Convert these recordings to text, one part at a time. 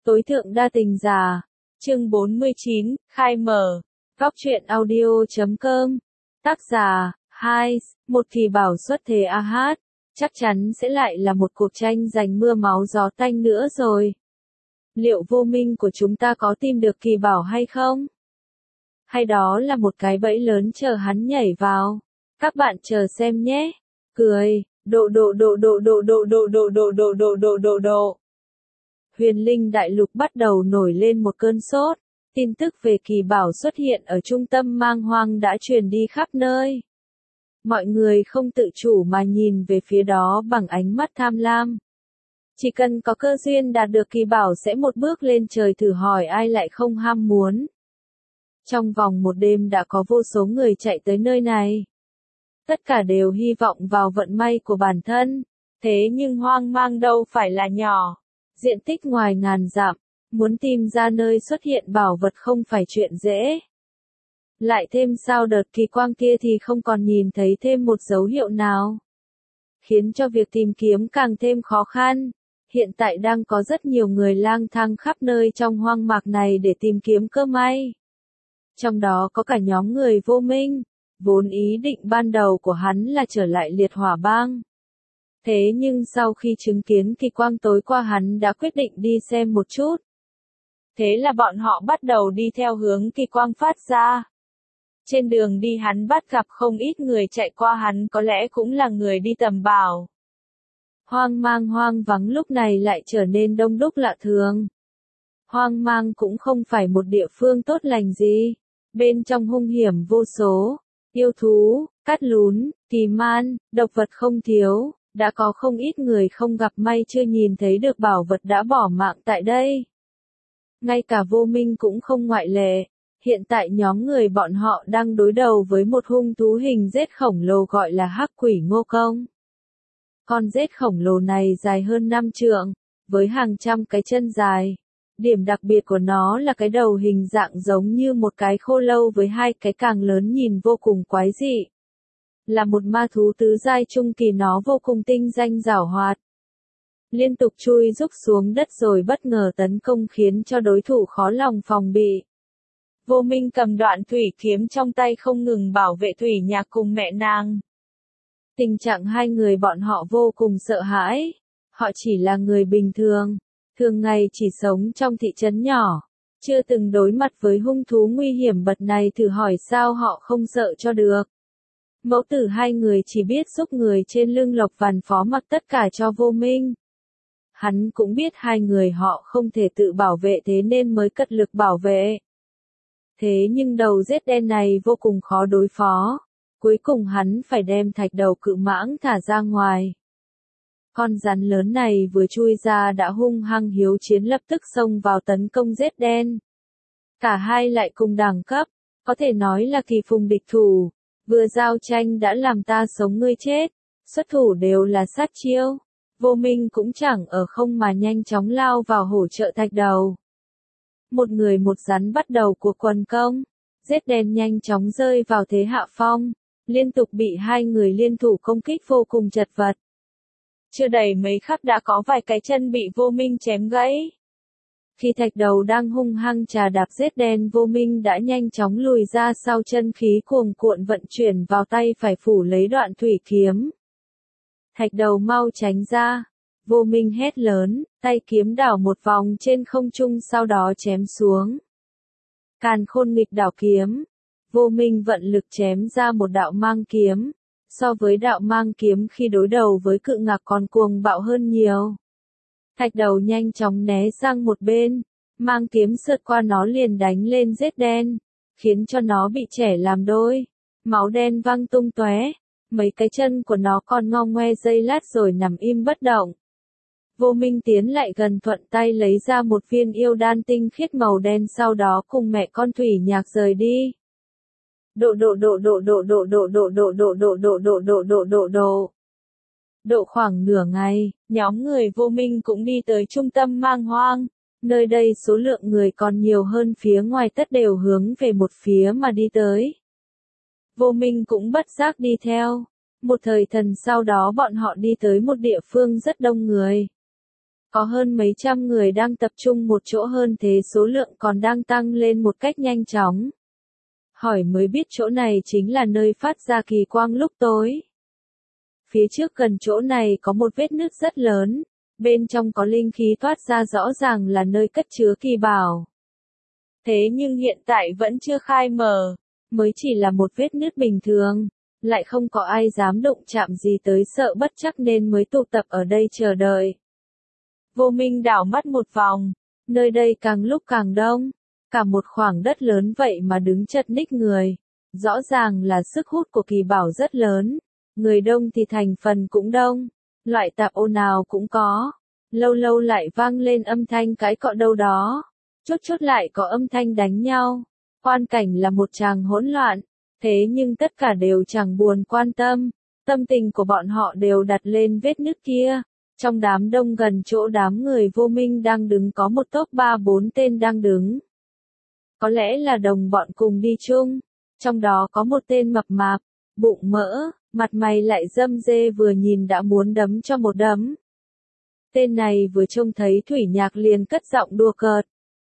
Tối thượng đa tình giả. Chương 49, khai mở. Góc truyện audio.com. Tác giả, một kỳ bảo xuất thế AH. Chắc chắn sẽ lại là một cuộc tranh giành mưa máu gió tanh nữa rồi. Liệu vô minh của chúng ta có tìm được kỳ bảo hay không? Hay đó là một cái bẫy lớn chờ hắn nhảy vào? Các bạn chờ xem nhé. Cười, độ. Huyền Linh Đại Lục bắt đầu nổi lên một cơn sốt. Tin tức về kỳ bảo xuất hiện ở trung tâm mang hoang đã truyền đi khắp nơi. Mọi người không tự chủ mà nhìn về phía đó bằng ánh mắt tham lam. Chỉ cần có cơ duyên đạt được kỳ bảo sẽ một bước lên trời, thử hỏi ai lại không ham muốn. Trong vòng một đêm đã có vô số người chạy tới nơi này. Tất cả đều hy vọng vào vận may của bản thân. Thế nhưng hoang mang đâu phải là nhỏ. Diện tích ngoài ngàn dặm, muốn tìm ra nơi xuất hiện bảo vật không phải chuyện dễ. Lại thêm sau đợt kỳ quang kia thì không còn nhìn thấy thêm một dấu hiệu nào, khiến cho việc tìm kiếm càng thêm khó khăn. Hiện tại đang có rất nhiều người lang thang khắp nơi trong hoang mạc này để tìm kiếm cơ may. Trong đó có cả nhóm người vô minh, vốn ý định ban đầu của hắn là trở lại liệt hỏa bang. Thế nhưng sau khi chứng kiến kỳ quang tối qua hắn đã quyết định đi xem một chút. Thế là bọn họ bắt đầu đi theo hướng kỳ quang phát ra. Trên đường đi hắn bắt gặp không ít người chạy qua, hắn có lẽ cũng là người đi tầm bảo. Hoang mang hoang vắng lúc này lại trở nên đông đúc lạ thường. Hoang mang cũng không phải một địa phương tốt lành gì. Bên trong hung hiểm vô số, yêu thú, cát lún, kỳ man, độc vật không thiếu. Đã có không ít người không gặp may chưa nhìn thấy được bảo vật đã bỏ mạng tại đây. Ngay cả vô minh cũng không ngoại lệ. Hiện tại nhóm người bọn họ đang đối đầu với một hung thú hình rết khổng lồ gọi là hắc quỷ Ngô Công. Con rết khổng lồ này dài hơn 5 trượng, với hàng trăm cái chân dài. Điểm đặc biệt của nó là cái đầu hình dạng giống như một cái khô lâu với hai cái càng lớn, nhìn vô cùng quái dị. Là một ma thú tứ giai trung kỳ, nó vô cùng tinh danh giảo hoạt. Liên tục chui rúc xuống đất rồi bất ngờ tấn công khiến cho đối thủ khó lòng phòng bị. Vô Minh cầm đoạn thủy kiếm trong tay không ngừng bảo vệ Thủy Nhạc cùng mẹ nàng. Tình trạng hai người bọn họ vô cùng sợ hãi. Họ chỉ là người bình thường, thường ngày chỉ sống trong thị trấn nhỏ, chưa từng đối mặt với hung thú nguy hiểm bậc này, thử hỏi sao họ không sợ cho được. Mẫu tử hai người chỉ biết giúp người trên lưng Lộc Văn phó mặc tất cả cho Vô Minh. Hắn cũng biết hai người họ không thể tự bảo vệ, thế nên mới cật lực bảo vệ. Thế nhưng đầu rết đen này vô cùng khó đối phó. Cuối cùng hắn phải đem thạch đầu cự mãng thả ra ngoài. Con rắn lớn này vừa chui ra đã hung hăng hiếu chiến, lập tức xông vào tấn công rết đen. Cả hai lại cùng đẳng cấp, có thể nói là kỳ phùng địch thủ. Vừa giao tranh đã làm ta sống ngươi chết, xuất thủ đều là sát chiêu. Vô Minh cũng chẳng ở không mà nhanh chóng lao vào hỗ trợ thạch đầu. Một người một rắn bắt đầu cuộc quần công, rết đen nhanh chóng rơi vào thế hạ phong, liên tục bị hai người liên thủ công kích vô cùng chật vật. Chưa đầy mấy khắc đã có vài cái chân bị Vô Minh chém gãy. Khi thạch đầu đang hung hăng trà đạp rết đen, Vô Minh đã nhanh chóng lùi ra sau, chân khí cuồn cuộn vận chuyển vào tay phải phủ lấy đoạn thủy kiếm. Thạch đầu mau tránh ra. Vô Minh hét lớn, tay kiếm đảo một vòng trên không trung sau đó chém xuống. Càn Khôn Nghịch Đảo Kiếm. Vô Minh vận lực chém ra một đạo mang kiếm. So với đạo mang kiếm khi đối đầu với cự ngạc còn cuồng bạo hơn nhiều. Thạch đầu nhanh chóng né sang một bên, mang kiếm sượt qua nó liền đánh lên rết đen, khiến cho nó bị chẻ làm đôi, máu đen văng tung tóe, mấy cái chân của nó còn ngao ngoe giây lát rồi nằm im bất động. Vô Minh tiến lại gần, thuận tay lấy ra một viên yêu đan tinh khiết màu đen, sau đó cùng mẹ con Thủy Nhạc rời đi. Độ khoảng nửa ngày, nhóm người Vô Minh cũng đi tới trung tâm mang hoang. Nơi đây số lượng người còn nhiều hơn phía ngoài, tất đều hướng về một phía mà đi tới. Vô Minh cũng bất giác đi theo. Một thời thần sau đó bọn họ đi tới một địa phương rất đông người. Có hơn mấy trăm người đang tập trung một chỗ, hơn thế số lượng còn đang tăng lên một cách nhanh chóng. Hỏi mới biết chỗ này chính là nơi phát ra kỳ quang lúc tối. Phía trước gần chỗ này có một vết nứt rất lớn, bên trong có linh khí thoát ra, rõ ràng là nơi cất chứa kỳ bảo. Thế nhưng hiện tại vẫn chưa khai mở, mới chỉ là một vết nứt bình thường, lại không có ai dám đụng chạm gì tới, sợ bất trắc nên mới tụ tập ở đây chờ đợi. Vô Minh đảo mắt một vòng, nơi đây càng lúc càng đông, cả một khoảng đất lớn vậy mà đứng chật ních người. Rõ ràng là sức hút của kỳ bảo rất lớn, người đông thì thành phần cũng đông, loại tạp ồn nào cũng có. Lâu lâu lại vang lên âm thanh cãi cọ đâu đó, chốt chốt lại có âm thanh đánh nhau. Quan cảnh là một tràng hỗn loạn, thế nhưng tất cả đều chẳng buồn quan tâm, tâm tình của bọn họ đều đặt lên vết nứt kia. Trong đám đông gần chỗ đám người Vô Minh đang đứng có một tốp 3-4 tên đang đứng. Có lẽ là đồng bọn cùng đi chung, trong đó có một tên mập mạp, bụng mỡ, mặt mày lại râm rê, vừa nhìn đã muốn đấm cho một đấm. Tên này vừa trông thấy Thủy Nhạc liền cất giọng đùa cợt.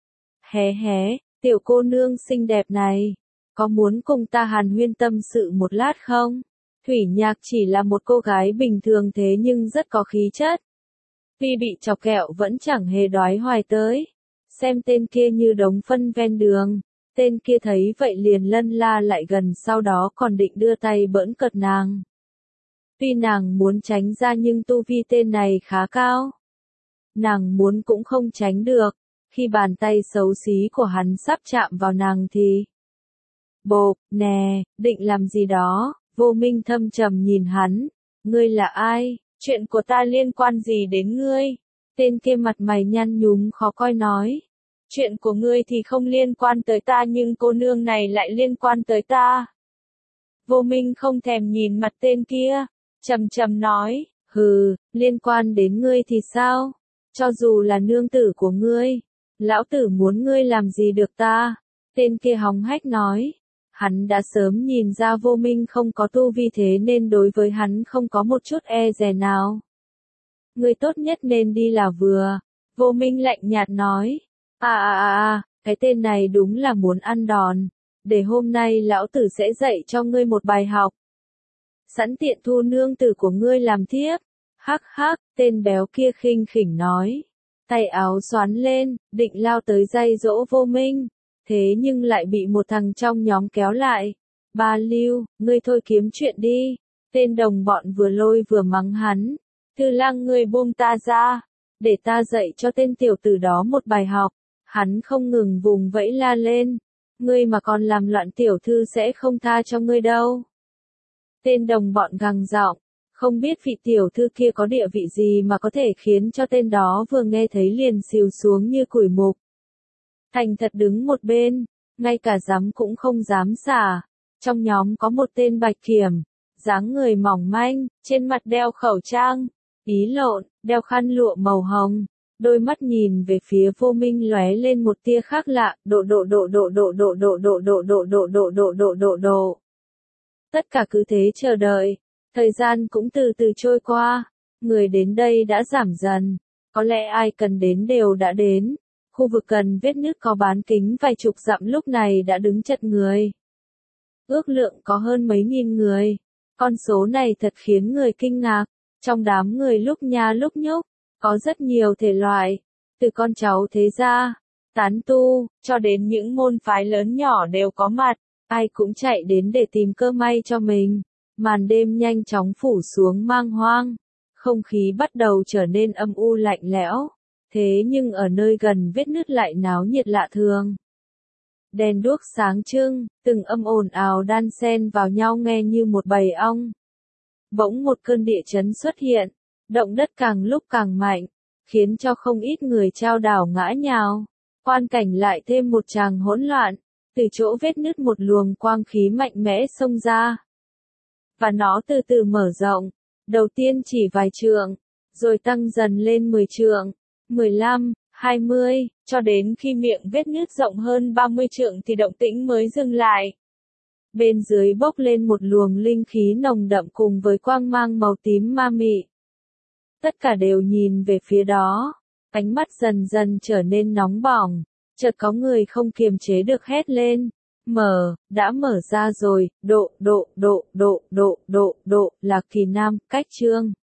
Hé hé, tiểu cô nương xinh đẹp này, có muốn cùng ta hàn huyên tâm sự một lát không? Thủy Nhạc chỉ là một cô gái bình thường thế nhưng rất có khí chất. Tuy bị chọc kẹo vẫn chẳng hề đoái hoài tới. Xem tên kia như đống phân ven đường. Tên kia thấy vậy liền lân la lại gần, sau đó còn định đưa tay bỡn cợt nàng. Tuy nàng muốn tránh ra nhưng tu vi tên này khá cao. Nàng muốn cũng không tránh được. Khi bàn tay xấu xí của hắn sắp chạm vào nàng thì... Bộp, nè, định làm gì đó? Vô Minh thâm trầm nhìn hắn. Ngươi là ai? Chuyện của ta liên quan gì đến ngươi? Tên kia mặt mày nhăn nhúm khó coi nói. Chuyện của ngươi thì không liên quan tới ta, nhưng cô nương này lại liên quan tới ta. Vô Minh không thèm nhìn mặt tên kia, trầm trầm nói, hừ, liên quan đến ngươi thì sao? Cho dù là nương tử của ngươi, lão tử muốn ngươi làm gì được ta? Tên kia hống hách nói. Hắn đã sớm nhìn ra Vô Minh không có tu vi, thế nên đối với hắn không có một chút e dè nào. Ngươi tốt nhất nên đi là vừa. Vô Minh lạnh nhạt nói. Cái tên này đúng là muốn ăn đòn. Để hôm nay lão tử sẽ dạy cho ngươi một bài học. Sẵn tiện thu nương tử của ngươi làm thiếp. Hắc hắc, tên béo kia khinh khỉnh nói. Tay áo xoắn lên, định lao tới dây dỗ Vô Minh. Thế nhưng lại bị một thằng trong nhóm kéo lại. Ba Lưu, ngươi thôi kiếm chuyện đi. Tên đồng bọn vừa lôi vừa mắng hắn. Thư Lăng, ngươi buông ta ra. Để ta dạy cho tên tiểu tử đó một bài học. Hắn không ngừng vùng vẫy la lên. Ngươi mà còn làm loạn tiểu thư sẽ không tha cho ngươi đâu. Tên đồng bọn gằn giọng. Không biết vị tiểu thư kia có địa vị gì mà có thể khiến cho tên đó vừa nghe thấy liền xìu xuống như củi mục. Thành thật đứng một bên, ngay cả dám cũng không dám xả. Trong nhóm có một tên Bạch Kiểm, dáng người mỏng manh, trên mặt đeo khẩu trang, ý lộn, đeo khăn lụa màu hồng, đôi mắt nhìn về phía Vô Minh lóe lên một tia khác lạ, độ. Tất cả cứ thế chờ đợi, thời gian cũng từ từ trôi qua, người đến đây đã giảm dần, có lẽ ai cần đến đều đã đến. Khu vực gần vết nứt có bán kính vài chục dặm lúc này đã đứng chật người. Ước lượng có hơn mấy nghìn người. Con số này thật khiến người kinh ngạc. Trong đám người lúc nha lúc nhúc, có rất nhiều thể loại. Từ con cháu thế gia, tán tu, cho đến những môn phái lớn nhỏ đều có mặt. Ai cũng chạy đến để tìm cơ may cho mình. Màn đêm nhanh chóng phủ xuống mang hoang. Không khí bắt đầu trở nên âm u lạnh lẽo. Thế nhưng ở nơi gần vết nứt lại náo nhiệt lạ thường. Đèn đuốc sáng trưng, từng âm ồn ào đan xen vào nhau nghe như một bầy ong. Bỗng một cơn địa chấn xuất hiện, động đất càng lúc càng mạnh, khiến cho không ít người chao đảo ngã nhào. Quan cảnh lại thêm một tràng hỗn loạn, từ chỗ vết nứt một luồng quang khí mạnh mẽ xông ra. Và nó từ từ mở rộng, đầu tiên chỉ vài trượng, rồi tăng dần lên 10 trượng. 15, 20, cho đến khi miệng vết nứt rộng hơn 30 trượng thì động tĩnh mới dừng lại. Bên dưới bốc lên một luồng linh khí nồng đậm cùng với quang mang màu tím ma mị. Tất cả đều nhìn về phía đó, Ánh mắt dần dần trở nên nóng bỏng, chợt có người không kiềm chế được hét lên. Đã mở ra rồi, Lạc Kỳ Nam, cách Trương.